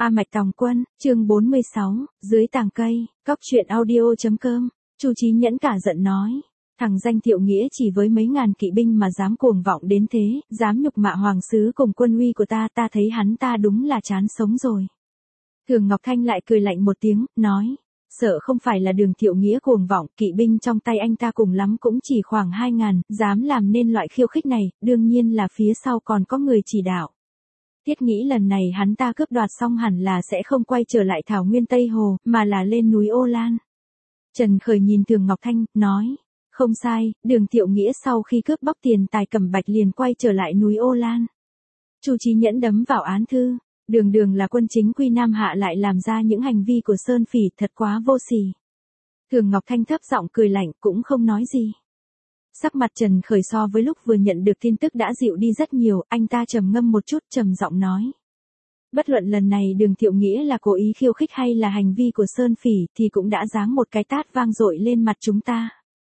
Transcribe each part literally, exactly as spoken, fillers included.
A Mạch Tòng Quân, chương bốn mươi sáu, dưới tàng cây, cóc truyện audio.com, Chu Chí Nhẫn cả giận nói. Thằng danh Thiệu Nghĩa chỉ với mấy ngàn kỵ binh mà dám cuồng vọng đến thế, dám nhục mạ hoàng sứ cùng quân uy của ta, ta thấy hắn ta đúng là chán sống rồi. Thường Ngọc Thanh lại cười lạnh một tiếng, nói, sợ không phải là Đường Thiệu Nghĩa cuồng vọng, kỵ binh trong tay anh ta cùng lắm cũng chỉ khoảng hai ngàn, dám làm nên loại khiêu khích này, đương nhiên là phía sau còn có người chỉ đạo. Thiết nghĩ lần này hắn ta cướp đoạt xong hẳn là sẽ không quay trở lại Thảo Nguyên Tây Hồ, mà là lên núi Ô Lan. Trần Khởi nhìn Thường Ngọc Thanh, nói, không sai, Đường Thiệu Nghĩa sau khi cướp bóc tiền tài Cẩm Bạch liền quay trở lại núi Ô Lan. Chu Chí Nhẫn đấm vào án thư, đường đường là quân chính quy Nam Hạ lại làm ra những hành vi của Sơn Phỉ, thật quá vô sỉ. Thường Ngọc Thanh thấp giọng cười lạnh cũng không nói gì. Sắc mặt Trần Khởi so với lúc vừa nhận được tin tức đã dịu đi rất nhiều, anh ta trầm ngâm một chút trầm giọng nói. Bất luận lần này Đường Thiệu Nghĩa là cố ý khiêu khích hay là hành vi của Sơn Phỉ thì cũng đã giáng một cái tát vang dội lên mặt chúng ta.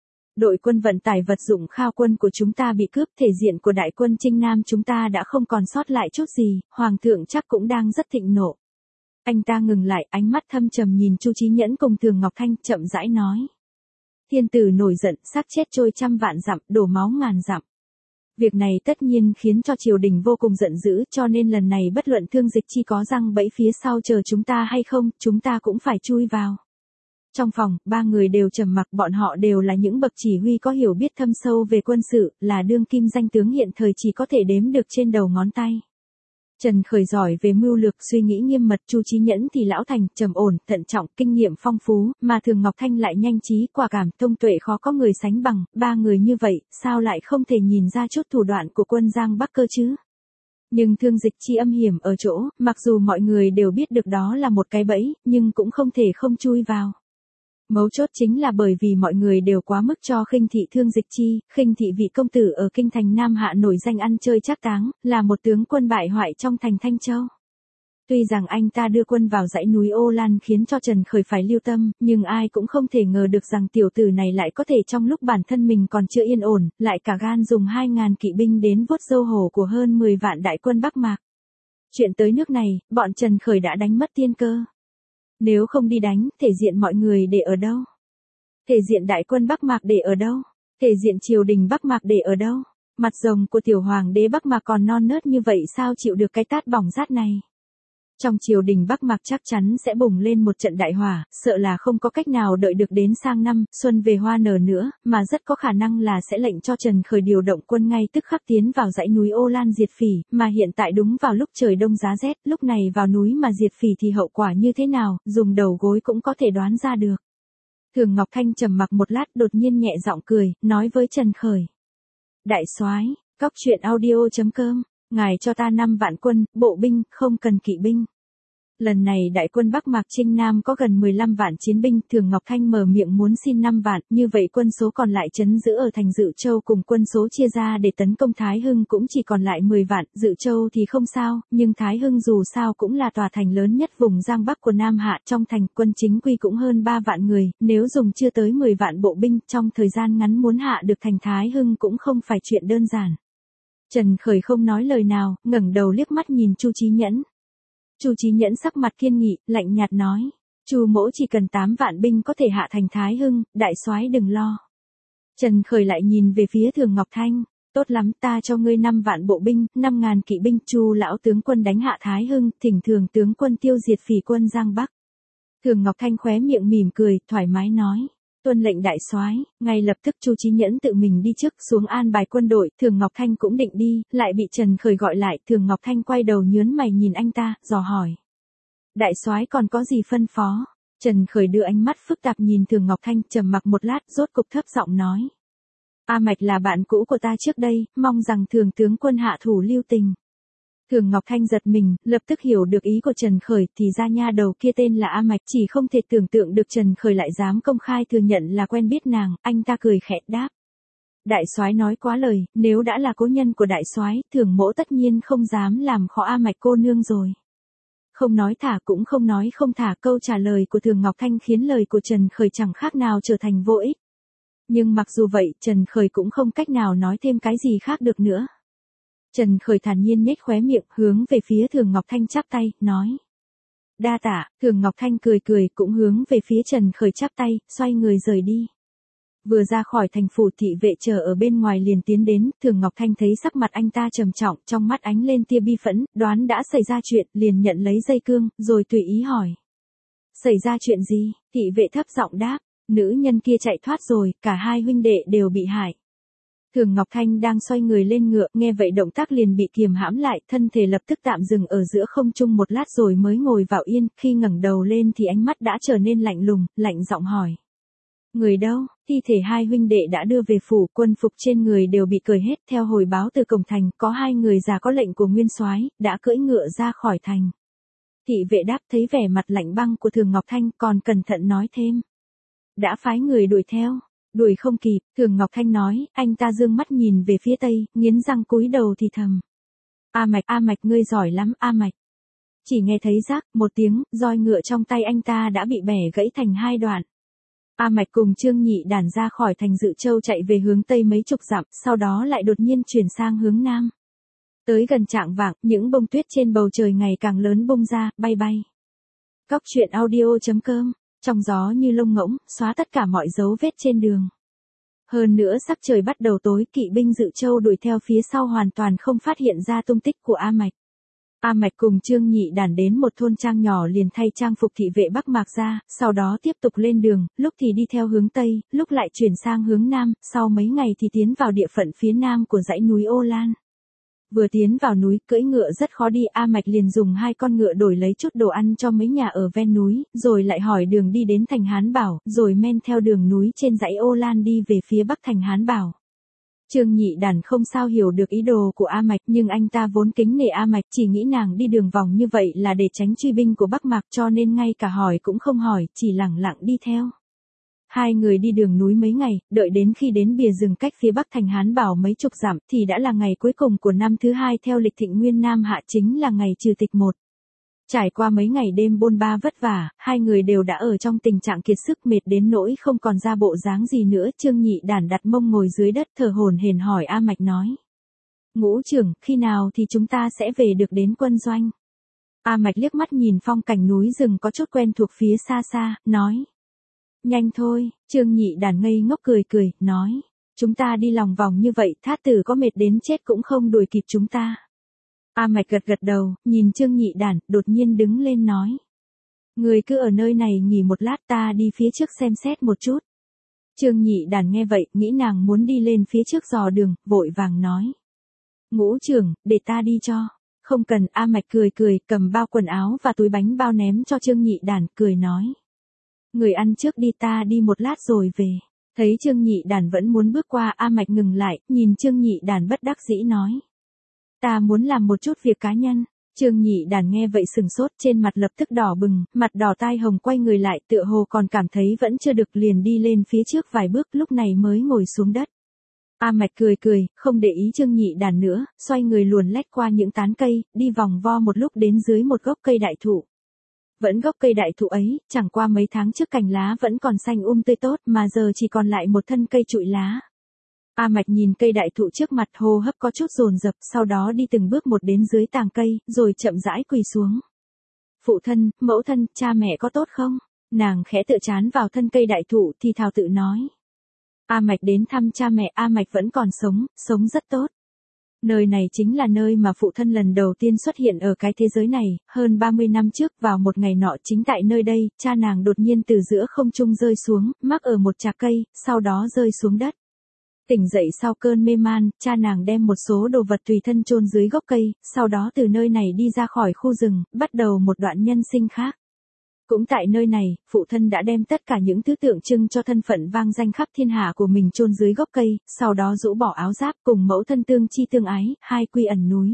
Đội quân vận tải vật dụng khao quân của chúng ta bị cướp, thể diện của đại quân Trinh Nam chúng ta đã không còn sót lại chút gì, Hoàng thượng chắc cũng đang rất thịnh nộ. Anh ta ngừng lại, ánh mắt thâm trầm nhìn Chu Chí Nhẫn cùng Thường Ngọc Thanh, chậm rãi nói. Thiên tử nổi giận, xác chết trôi trăm vạn dặm, đổ máu ngàn dặm. Việc này tất nhiên khiến cho triều đình vô cùng giận dữ, cho nên lần này bất luận Thương Dịch Chi có răng bẫy phía sau chờ chúng ta hay không, chúng ta cũng phải chui vào. Trong phòng, ba người đều trầm mặc, bọn họ đều là những bậc chỉ huy có hiểu biết thâm sâu về quân sự, là đương kim danh tướng hiện thời chỉ có thể đếm được trên đầu ngón tay. Trần Khởi giỏi về mưu lược, suy nghĩ nghiêm mật, Chu Chí Nhẫn thì lão thành, trầm ổn, thận trọng, kinh nghiệm phong phú, mà Thường Ngọc Thanh lại nhanh trí, quả cảm, thông tuệ khó có người sánh bằng, ba người như vậy, sao lại không thể nhìn ra chút thủ đoạn của quân Giang Bắc cơ chứ? Nhưng Thương Dịch Chi âm hiểm ở chỗ, mặc dù mọi người đều biết được đó là một cái bẫy, nhưng cũng không thể không chui vào. Mấu chốt chính là bởi vì mọi người đều quá mức cho khinh thị Thương Dịch Chi, khinh thị vị công tử ở kinh thành Nam Hạ nổi danh ăn chơi trác táng, là một tướng quân bại hoại trong thành Thanh Châu. Tuy rằng anh ta đưa quân vào dãy núi Ô Lan khiến cho Trần Khởi phải lưu tâm, nhưng ai cũng không thể ngờ được rằng tiểu tử này lại có thể trong lúc bản thân mình còn chưa yên ổn, lại cả gan dùng hai ngàn kỵ binh đến vuốt râu hổ của hơn mười vạn đại quân Bắc Mạc. Chuyện tới nước này, bọn Trần Khởi đã đánh mất tiên cơ. Nếu không đi đánh, thể diện mọi người để ở đâu? Thể diện đại quân Bắc Mạc để ở đâu? Thể diện triều đình Bắc Mạc để ở đâu? Mặt rồng của tiểu hoàng đế Bắc Mạc còn non nớt như vậy sao chịu được cái tát bỏng rát này? Trong triều đình Bắc Mạc chắc chắn sẽ bùng lên một trận đại hỏa, sợ là không có cách nào đợi được đến sang năm, xuân về hoa nở nữa, mà rất có khả năng là sẽ lệnh cho Trần Khởi điều động quân ngay tức khắc tiến vào dãy núi Ô Lan diệt phỉ, mà hiện tại đúng vào lúc trời đông giá rét, lúc này vào núi mà diệt phỉ thì hậu quả như thế nào, dùng đầu gối cũng có thể đoán ra được. Thường Ngọc Thanh trầm mặc một lát đột nhiên nhẹ giọng cười, nói với Trần Khởi. Đại soái, cóc truyện audio.com, ngài cho ta năm vạn quân, bộ binh, không cần kỵ binh. Lần này đại quân Bắc Mạc Trinh Nam có gần mười lăm vạn chiến binh, Thường Ngọc Thanh mở miệng muốn xin năm vạn, như vậy quân số còn lại trấn giữ ở thành Dự Châu cùng quân số chia ra để tấn công Thái Hưng cũng chỉ còn lại mười vạn, Dự Châu thì không sao, nhưng Thái Hưng dù sao cũng là tòa thành lớn nhất vùng Giang Bắc của Nam Hạ, trong thành quân chính quy cũng hơn ba vạn người, nếu dùng chưa tới mười vạn bộ binh, trong thời gian ngắn muốn hạ được thành Thái Hưng cũng không phải chuyện đơn giản. Trần Khởi không nói lời nào, ngẩng đầu liếc mắt nhìn Chu Chí Nhẫn. Chu Chí Nhẫn sắc mặt kiên nghị, lạnh nhạt nói, Chu mỗ chỉ cần tám vạn binh có thể hạ thành Thái Hưng, đại soái đừng lo. Trần Khởi lại nhìn về phía Thường Ngọc Thanh, tốt lắm, ta cho ngươi năm vạn bộ binh, năm ngàn kỵ binh, Chu lão tướng quân đánh hạ Thái Hưng, thỉnh Thường tướng quân tiêu diệt phỉ quân Giang Bắc. Thường Ngọc Thanh khóe miệng mỉm cười, thoải mái nói. Tuân lệnh đại soái, ngay lập tức Chu Chí Nhẫn tự mình đi trước xuống an bài quân đội, Thường Ngọc Thanh cũng định đi, lại bị Trần Khởi gọi lại, Thường Ngọc Thanh quay đầu nhướng mày nhìn anh ta, dò hỏi. Đại soái còn có gì phân phó? Trần Khởi đưa ánh mắt phức tạp nhìn Thường Ngọc Thanh, trầm mặc một lát, rốt cục thấp giọng nói. A Mạch là bạn cũ của ta trước đây, mong rằng Thường tướng quân hạ thủ lưu tình. Thường Ngọc Thanh giật mình, lập tức hiểu được ý của Trần Khởi, thì ra nha đầu kia tên là A Mạch, chỉ không thể tưởng tượng được Trần Khởi lại dám công khai thừa nhận là quen biết nàng, anh ta cười khẽ đáp. Đại soái nói quá lời, nếu đã là cố nhân của đại soái, Thường mỗ tất nhiên không dám làm khó A Mạch cô nương rồi. Không nói thả cũng không nói không thả, câu trả lời của Thường Ngọc Thanh khiến lời của Trần Khởi chẳng khác nào trở thành vô ích. Nhưng mặc dù vậy, Trần Khởi cũng không cách nào nói thêm cái gì khác được nữa. Trần Khởi thản nhiên nhếch khóe miệng, hướng về phía Thường Ngọc Thanh chắp tay, nói. Đa tạ, Thường Ngọc Thanh cười cười cũng hướng về phía Trần Khởi chắp tay, xoay người rời đi. Vừa ra khỏi thành phủ thị vệ chờ ở bên ngoài liền tiến đến, Thường Ngọc Thanh thấy sắc mặt anh ta trầm trọng, trong mắt ánh lên tia bi phẫn, đoán đã xảy ra chuyện, liền nhận lấy dây cương, rồi tùy ý hỏi. Xảy ra chuyện gì? Thị vệ thấp giọng đáp, nữ nhân kia chạy thoát rồi, cả hai huynh đệ đều bị hại. Thường Ngọc Thanh đang xoay người lên ngựa, nghe vậy động tác liền bị kiềm hãm lại, thân thể lập tức tạm dừng ở giữa không trung một lát rồi mới ngồi vào yên, khi ngẩng đầu lên thì ánh mắt đã trở nên lạnh lùng, lạnh giọng hỏi. Người đâu? Thi thể hai huynh đệ đã đưa về phủ, quân phục trên người đều bị cởi hết, theo hồi báo từ cổng thành, có hai người già có lệnh của nguyên soái đã cưỡi ngựa ra khỏi thành. Thị vệ đáp, thấy vẻ mặt lạnh băng của Thường Ngọc Thanh, còn cẩn thận nói thêm. Đã phái người đuổi theo. Đuổi không kịp, Thường Ngọc Thanh nói, anh ta dương mắt nhìn về phía tây, nghiến răng cúi đầu thì thầm. A Mạch, A Mạch ngươi giỏi lắm, A Mạch. Chỉ nghe thấy rác, một tiếng, roi ngựa trong tay anh ta đã bị bẻ gãy thành hai đoạn. A Mạch cùng Trương Nhị Đản ra khỏi thành Dự Châu chạy về hướng tây mấy chục dặm, sau đó lại đột nhiên chuyển sang hướng nam. Tới gần chạng vạng, những bông tuyết trên bầu trời ngày càng lớn bung ra, bay bay. Cóc truyện audio chấm com, trong gió như lông ngỗng, xóa tất cả mọi dấu vết trên đường. Hơn nữa sắc trời bắt đầu tối, kỵ binh Dự Châu đuổi theo phía sau hoàn toàn không phát hiện ra tung tích của A Mạch. A Mạch cùng Trương Nhị Đản đến một thôn trang nhỏ liền thay trang phục thị vệ Bắc Mạc ra, sau đó tiếp tục lên đường, lúc thì đi theo hướng Tây, lúc lại chuyển sang hướng Nam, sau mấy ngày thì tiến vào địa phận phía Nam của dãy núi Ô Lan. Vừa tiến vào núi, cưỡi ngựa rất khó đi, A Mạch liền dùng hai con ngựa đổi lấy chút đồ ăn cho mấy nhà ở ven núi, rồi lại hỏi đường đi đến thành Hán Bảo, rồi men theo đường núi trên dãy Ô Lan đi về phía bắc thành Hán Bảo. Trương Nhị Đản không sao hiểu được ý đồ của A Mạch, nhưng anh ta vốn kính nể A Mạch, chỉ nghĩ nàng đi đường vòng như vậy là để tránh truy binh của Bắc Mạc, cho nên ngay cả hỏi cũng không hỏi, chỉ lẳng lặng đi theo. Hai người đi đường núi mấy ngày, đợi đến khi đến bìa rừng cách phía bắc thành Hán Bảo mấy chục dặm thì đã là ngày cuối cùng của năm thứ hai theo lịch Thịnh Nguyên Nam Hạ, chính là ngày trừ tịch một. Trải qua mấy ngày đêm bôn ba vất vả, hai người đều đã ở trong tình trạng kiệt sức mệt đến nỗi không còn ra bộ dáng gì nữa. Trương Nhị Đản đặt mông ngồi dưới đất thở hổn hển hỏi A Mạch nói. Ngũ trưởng, khi nào thì chúng ta sẽ về được đến quân doanh? A Mạch liếc mắt nhìn phong cảnh núi rừng có chút quen thuộc phía xa xa, nói. Nhanh thôi, Trương Nhị Đản ngây ngốc cười cười, nói. Chúng ta đi lòng vòng như vậy, thát tử có mệt đến chết cũng không đuổi kịp chúng ta. A Mạch gật gật đầu, nhìn Trương Nhị Đản, đột nhiên đứng lên nói. Người cứ ở nơi này nghỉ một lát, ta đi phía trước xem xét một chút. Trương Nhị Đản nghe vậy, nghĩ nàng muốn đi lên phía trước dò đường, vội vàng nói. Ngũ trưởng, để ta đi cho. Không cần, A Mạch cười cười, cầm bao quần áo và túi bánh bao ném cho Trương Nhị Đản, cười nói. Người ăn trước đi, ta đi một lát rồi về. Thấy Trương Nhị Đản vẫn muốn bước qua, A Mạch ngừng lại, nhìn Trương Nhị Đản bất đắc dĩ nói. Ta muốn làm một chút việc cá nhân. Trương Nhị Đản nghe vậy sừng sốt, trên mặt lập tức đỏ bừng, mặt đỏ tai hồng, quay người lại, tựa hồ còn cảm thấy vẫn chưa được, liền đi lên phía trước vài bước, lúc này mới ngồi xuống đất. A Mạch cười cười, không để ý Trương Nhị Đản nữa, xoay người luồn lách qua những tán cây, đi vòng vo một lúc đến dưới một gốc cây đại thụ. Vẫn gốc cây đại thụ ấy, chẳng qua mấy tháng trước cành lá vẫn còn xanh um tươi tốt, mà giờ chỉ còn lại một thân cây trụi lá. A Mạch nhìn cây đại thụ trước mặt, hô hấp có chút dồn dập, sau đó đi từng bước một đến dưới tàng cây, rồi chậm rãi quỳ xuống. Phụ thân, mẫu thân, cha mẹ có tốt không? Nàng khẽ tựa trán vào thân cây đại thụ thì thào tự nói. A Mạch đến thăm cha mẹ, A Mạch vẫn còn sống, sống rất tốt. Nơi này chính là nơi mà phụ thân lần đầu tiên xuất hiện ở cái thế giới này, hơn ba mươi năm trước, vào một ngày nọ chính tại nơi đây, cha nàng đột nhiên từ giữa không trung rơi xuống, mắc ở một trạc cây, sau đó rơi xuống đất. Tỉnh dậy sau cơn mê man, cha nàng đem một số đồ vật tùy thân chôn dưới gốc cây, sau đó từ nơi này đi ra khỏi khu rừng, bắt đầu một đoạn nhân sinh khác. Cũng tại nơi này, phụ thân đã đem tất cả những thứ tượng trưng cho thân phận vang danh khắp thiên hạ của mình chôn dưới gốc cây, sau đó rũ bỏ áo giáp cùng mẫu thân tương chi tương ái, hai quy ẩn núi.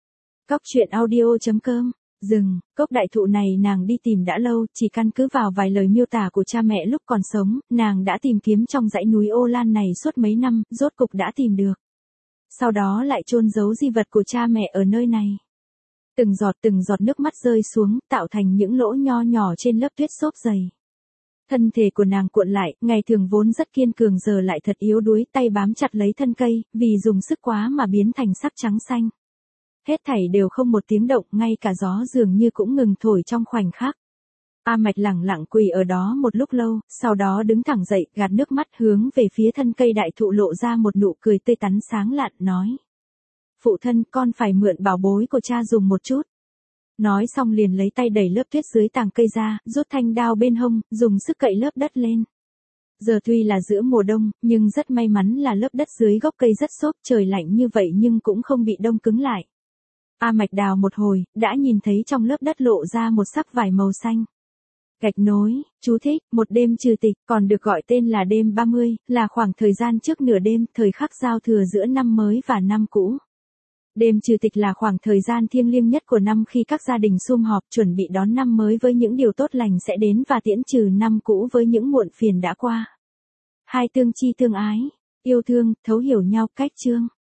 Cóc truyện audio chấm com. Rừng, gốc đại thụ này nàng đi tìm đã lâu, chỉ căn cứ vào vài lời miêu tả của cha mẹ lúc còn sống, nàng đã tìm kiếm trong dãy núi Ô Lan này suốt mấy năm, rốt cục đã tìm được. Sau đó lại chôn giấu di vật của cha mẹ ở nơi này. Từng giọt từng giọt nước mắt rơi xuống, tạo thành những lỗ nho nhỏ trên lớp tuyết xốp dày. Thân thể của nàng cuộn lại, ngày thường vốn rất kiên cường giờ lại thật yếu đuối, tay bám chặt lấy thân cây, vì dùng sức quá mà biến thành sắc trắng xanh. Hết thảy đều không một tiếng động, ngay cả gió dường như cũng ngừng thổi trong khoảnh khắc. A Mạch lẳng lặng quỳ ở đó một lúc lâu, sau đó đứng thẳng dậy, gạt nước mắt hướng về phía thân cây đại thụ lộ ra một nụ cười tươi tắn sáng lạn, nói. Phụ thân, con phải mượn bảo bối của cha dùng một chút. Nói xong liền lấy tay đẩy lớp tuyết dưới tàng cây ra, rút thanh đao bên hông, dùng sức cậy lớp đất lên. Giờ tuy là giữa mùa đông, nhưng rất may mắn là lớp đất dưới gốc cây rất xốp, trời lạnh như vậy nhưng cũng không bị đông cứng lại. A Mạch đào một hồi, đã nhìn thấy trong lớp đất lộ ra một sắc vải màu xanh. Gạch nối, chú thích, một đêm trừ tịch, còn được gọi tên là đêm ba mươi, là khoảng thời gian trước nửa đêm, thời khắc giao thừa giữa năm mới và năm cũ. Đêm trừ tịch là khoảng thời gian thiêng liêng nhất của năm khi các gia đình sum họp chuẩn bị đón năm mới với những điều tốt lành sẽ đến và tiễn trừ năm cũ với những muộn phiền đã qua. Hai tương chi tương ái, yêu thương, thấu hiểu nhau cách chương.